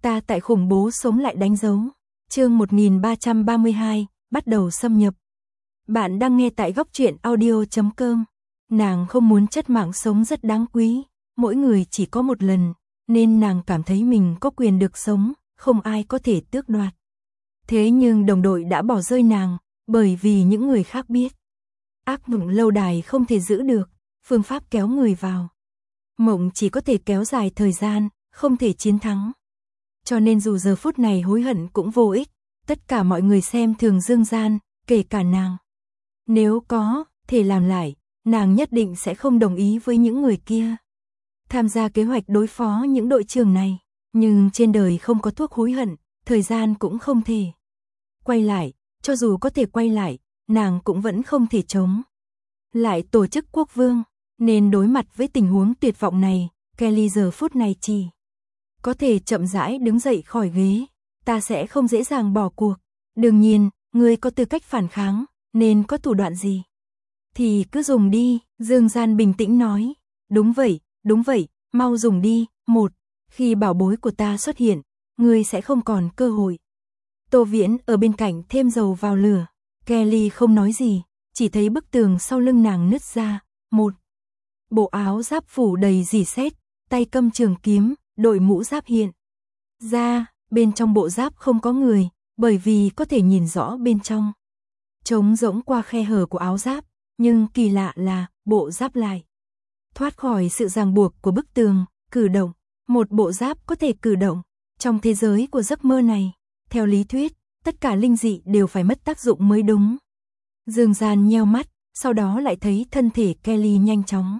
Ta tại khủng bố sống lại đánh dấu. Chương 1332, bắt đầu xâm nhập. Bạn đang nghe tại góc truyện audio.com. Nàng không muốn chất mạng sống rất đáng quý, mỗi người chỉ có một lần, nên nàng cảm thấy mình có quyền được sống, không ai có thể tước đoạt. Thế nhưng đồng đội đã bỏ rơi nàng, bởi vì những người khác biết. Ác mộng lâu đài không thể giữ được, phương pháp kéo người vào. Mộng chỉ có thể kéo dài thời gian, không thể chiến thắng. Cho nên dù giờ phút này hối hận cũng vô ích, tất cả mọi người xem thường Dương Gian, kể cả nàng. Nếu có thể làm lại, nàng nhất định sẽ không đồng ý với những người kia tham gia kế hoạch đối phó những đội trưởng này. Nhưng trên đời không có thuốc hối hận, thời gian cũng không thể quay lại, cho dù có thể quay lại, nàng cũng vẫn không thể chống lại tổ chức quốc vương. Nên đối mặt với tình huống tuyệt vọng này, Kelly giờ phút này chỉ có thể chậm rãi đứng dậy khỏi ghế. Ta sẽ không dễ dàng bỏ cuộc. Đương nhiên, ngươi có tư cách phản kháng, nên có thủ đoạn gì thì cứ dùng đi, Dương Gian bình tĩnh nói. Đúng vậy, mau dùng đi. Khi bảo bối của ta xuất hiện, ngươi sẽ không còn cơ hội. Tô Viễn ở bên cạnh thêm dầu vào lửa. Kelly không nói gì, chỉ thấy bức tường sau lưng nàng nứt ra. Một bộ áo giáp phủ đầy rỉ sét, tay cầm trường kiếm, đội mũ giáp hiện ra. Bên trong bộ giáp không có người, bởi vì có thể nhìn rõ bên trong trống rỗng qua khe hở của áo giáp. Nhưng kỳ lạ là bộ giáp lại thoát khỏi sự ràng buộc của bức tường, cử động. Một bộ giáp có thể cử động. Trong thế giới của giấc mơ này, theo lý thuyết, tất cả linh dị đều phải mất tác dụng mới đúng. Dương Gian nheo mắt, sau đó lại thấy thân thể Kelly nhanh chóng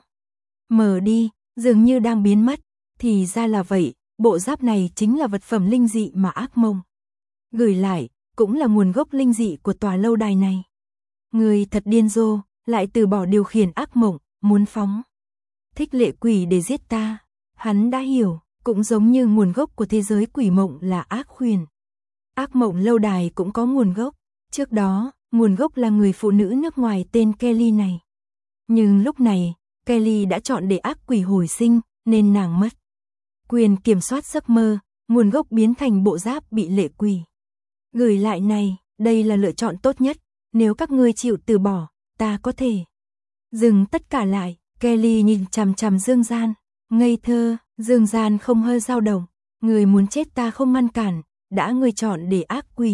mở đi, dường như đang biến mất. Thì ra là vậy, bộ giáp này chính là vật phẩm linh dị mà ác mộng gửi lại, cũng là nguồn gốc linh dị của tòa lâu đài này. Người thật điên rồ, lại từ bỏ điều khiển ác mộng, muốn phóng thích lệ quỷ để giết ta. Hắn đã hiểu, cũng giống như nguồn gốc của thế giới quỷ mộng là ác khuyển. Ác mộng lâu đài cũng có nguồn gốc. Trước đó, nguồn gốc là người phụ nữ nước ngoài tên Kelly này. Nhưng lúc này, Kelly đã chọn để ác quỷ hồi sinh, nên nàng mất quyền kiểm soát giấc mơ, nguồn gốc biến thành bộ giáp bị lệ quỷ gửi lại này. Đây là lựa chọn tốt nhất, nếu các ngươi chịu từ bỏ, ta có thể dừng tất cả lại. Kelly nhìn chằm chằm Dương Gian, ngây thơ. Dương Gian không hơi dao động. Người muốn chết ta không ngăn cản, đã ngươi chọn để ác quỷ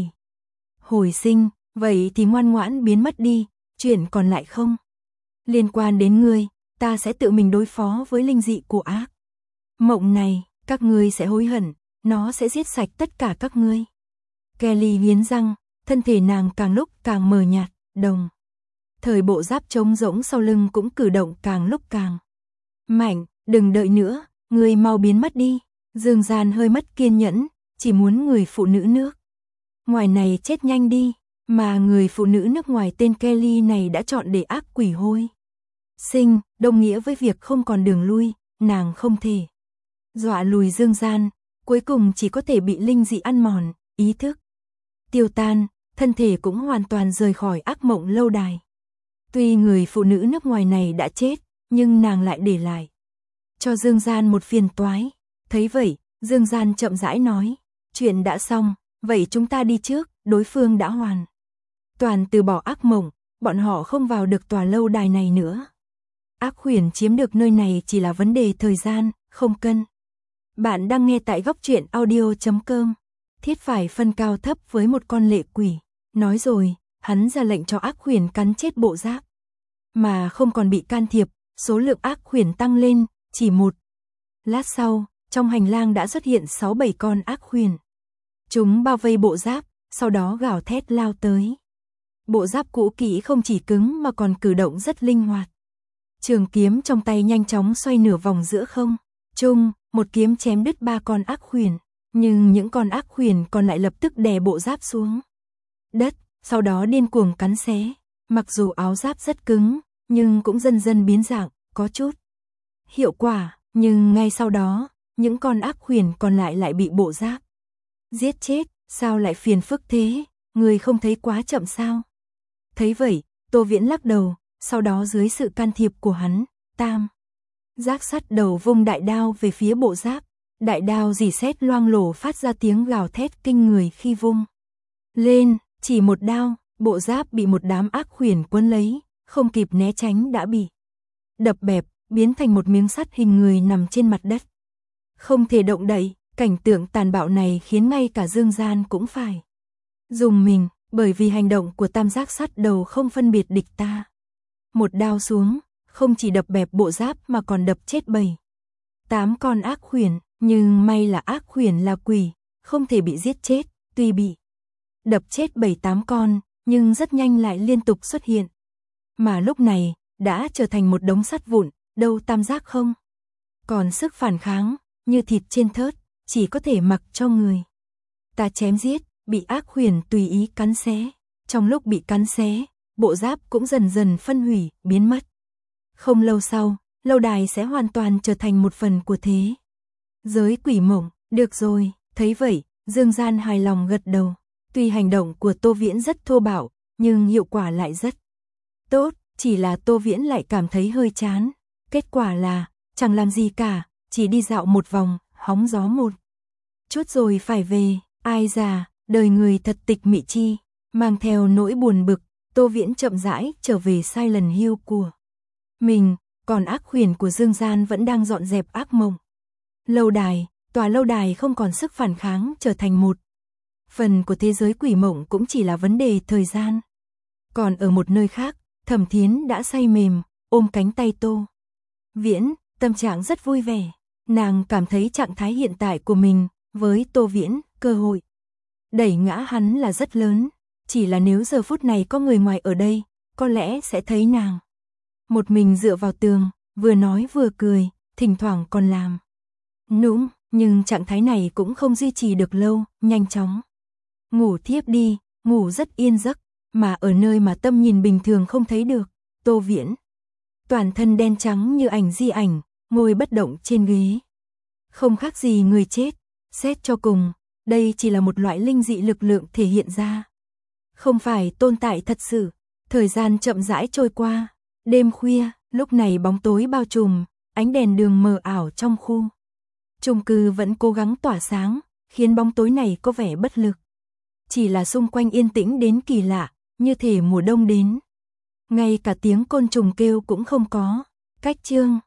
hồi sinh, vậy thì ngoan ngoãn biến mất đi, chuyện còn lại không liên quan đến ngươi. Ta sẽ tự mình đối phó với linh dị của ác mộng này, các ngươi sẽ hối hận, nó sẽ giết sạch tất cả các ngươi. Kelly nghiến răng, thân thể nàng càng lúc càng mờ nhạt, đồng thời bộ giáp trống rỗng sau lưng cũng cử động càng lúc càng mạnh. Đừng đợi nữa, ngươi mau biến mất đi. Dương Gian hơi mất kiên nhẫn, chỉ muốn người phụ nữ nước ngoài này chết nhanh đi. Mà người phụ nữ nước ngoài tên Kelly này đã chọn để ác quỷ hồi sinh, đồng nghĩa với việc không còn đường lui. Nàng không thể dọa lùi Dương Gian, cuối cùng chỉ có thể bị linh dị ăn mòn, ý thức tiêu tan, thân thể cũng hoàn toàn rời khỏi ác mộng lâu đài. Tuy người phụ nữ nước ngoài này đã chết, nhưng nàng lại để lại cho Dương Gian một phiền toái. Thấy vậy, Dương Gian chậm rãi nói, chuyện đã xong, vậy chúng ta đi trước. Đối phương đã hoàn toàn từ bỏ ác mộng, bọn họ không vào được tòa lâu đài này nữa. Ác khuyển chiếm được nơi này chỉ là vấn đề thời gian, không cân. Bạn đang nghe tại góc truyện audio.com. Thiết phải phân cao thấp với một con lệ quỷ. Nói rồi, hắn ra lệnh cho ác khuyển cắn chết bộ giáp, mà không còn bị can thiệp. Số lượng ác khuyển tăng lên, chỉ một lát sau, trong hành lang đã xuất hiện 6-7 con ác khuyển. Chúng bao vây bộ giáp, sau đó gào thét lao tới. Bộ giáp cũ kỹ không chỉ cứng mà còn cử động rất linh hoạt. Trường kiếm trong tay nhanh chóng xoay nửa vòng giữa không trung, một kiếm chém đứt 3 con ác khuyển. Nhưng những con ác khuyển còn lại lập tức đè bộ giáp xuống đất, sau đó điên cuồng cắn xé. Mặc dù áo giáp rất cứng, nhưng cũng dần dần biến dạng, có chút hiệu quả. Nhưng ngay sau đó, những con ác khuyển còn lại bị bộ giáp giết chết. Sao lại phiền phức thế, người không thấy quá chậm sao? Thấy vậy, Tô Viễn lắc đầu, sau đó dưới sự can thiệp của hắn, tam giác sắt đầu vung đại đao về phía bộ giáp. Đại đao rỉ sét loang lổ phát ra tiếng gào thét kinh người khi vung lên, chỉ một đao, bộ giáp bị một đám ác khuyển quấn lấy, không kịp né tránh đã bị đập bẹp, biến thành một miếng sắt hình người nằm trên mặt đất. Không thể động đậy, cảnh tượng tàn bạo này khiến ngay cả Dương Gian cũng phải dùng mình, bởi vì hành động của tam giác sắt đầu không phân biệt địch ta. Một đao xuống, không chỉ đập bẹp bộ giáp mà còn đập chết 7-8 con ác khuyển, nhưng may là ác khuyển là quỷ, không thể bị giết chết, tuy bị đập chết 7-8 con, nhưng rất nhanh lại liên tục xuất hiện. Mà lúc này, đã trở thành một đống sắt vụn, đâu tam giác không còn sức phản kháng, như thịt trên thớt, chỉ có thể mặc cho người ta chém giết, bị ác khuyển tùy ý cắn xé. Trong lúc bị cắn xé, bộ giáp cũng dần dần phân hủy, biến mất. Không lâu sau, lâu đài sẽ hoàn toàn trở thành một phần của thế giới quỷ mộng. Được rồi, thấy vậy, Dương Gian hài lòng gật đầu. Tuy hành động của Tô Viễn rất thô bạo, nhưng hiệu quả lại rất tốt, chỉ là Tô Viễn lại cảm thấy hơi chán. Kết quả là, chẳng làm gì cả, chỉ đi dạo một vòng, hóng gió một chút rồi phải về. Ai già, đời người thật tịch mị chi. Mang theo nỗi buồn bực, Tô Viễn chậm rãi trở về Silent Hill của mình, còn ác khuyển của Dương Gian vẫn đang dọn dẹp ác mộng. Lâu đài, tòa lâu đài không còn sức phản kháng, trở thành một phần của thế giới quỷ mộng cũng chỉ là vấn đề thời gian. Còn ở một nơi khác, Thẩm Thiến đã say mềm, ôm cánh tay Tô Viễn, tâm trạng rất vui vẻ. Nàng cảm thấy trạng thái hiện tại của mình, với Tô Viễn, cơ hội đẩy ngã hắn là rất lớn. Chỉ là nếu giờ phút này có người ngoài ở đây, có lẽ sẽ thấy nàng một mình dựa vào tường, vừa nói vừa cười, thỉnh thoảng còn làm nũng, nhưng trạng thái này cũng không duy trì được lâu, nhanh chóng ngủ thiếp đi, ngủ rất yên giấc, mà ở nơi mà tâm nhìn bình thường không thấy được. Tô Viễn, toàn thân đen trắng như ảnh di ảnh, ngồi bất động trên ghế. Không khác gì người chết, xét cho cùng, đây chỉ là một loại linh dị lực lượng thể hiện ra, không phải tồn tại thật sự. Thời gian chậm rãi trôi qua, đêm khuya, lúc này bóng tối bao trùm, ánh đèn đường mờ ảo trong khu chung cư vẫn cố gắng tỏa sáng, khiến bóng tối này có vẻ bất lực. Chỉ là xung quanh yên tĩnh đến kỳ lạ, như thể mùa đông đến. Ngay cả tiếng côn trùng kêu cũng không có. Cách chương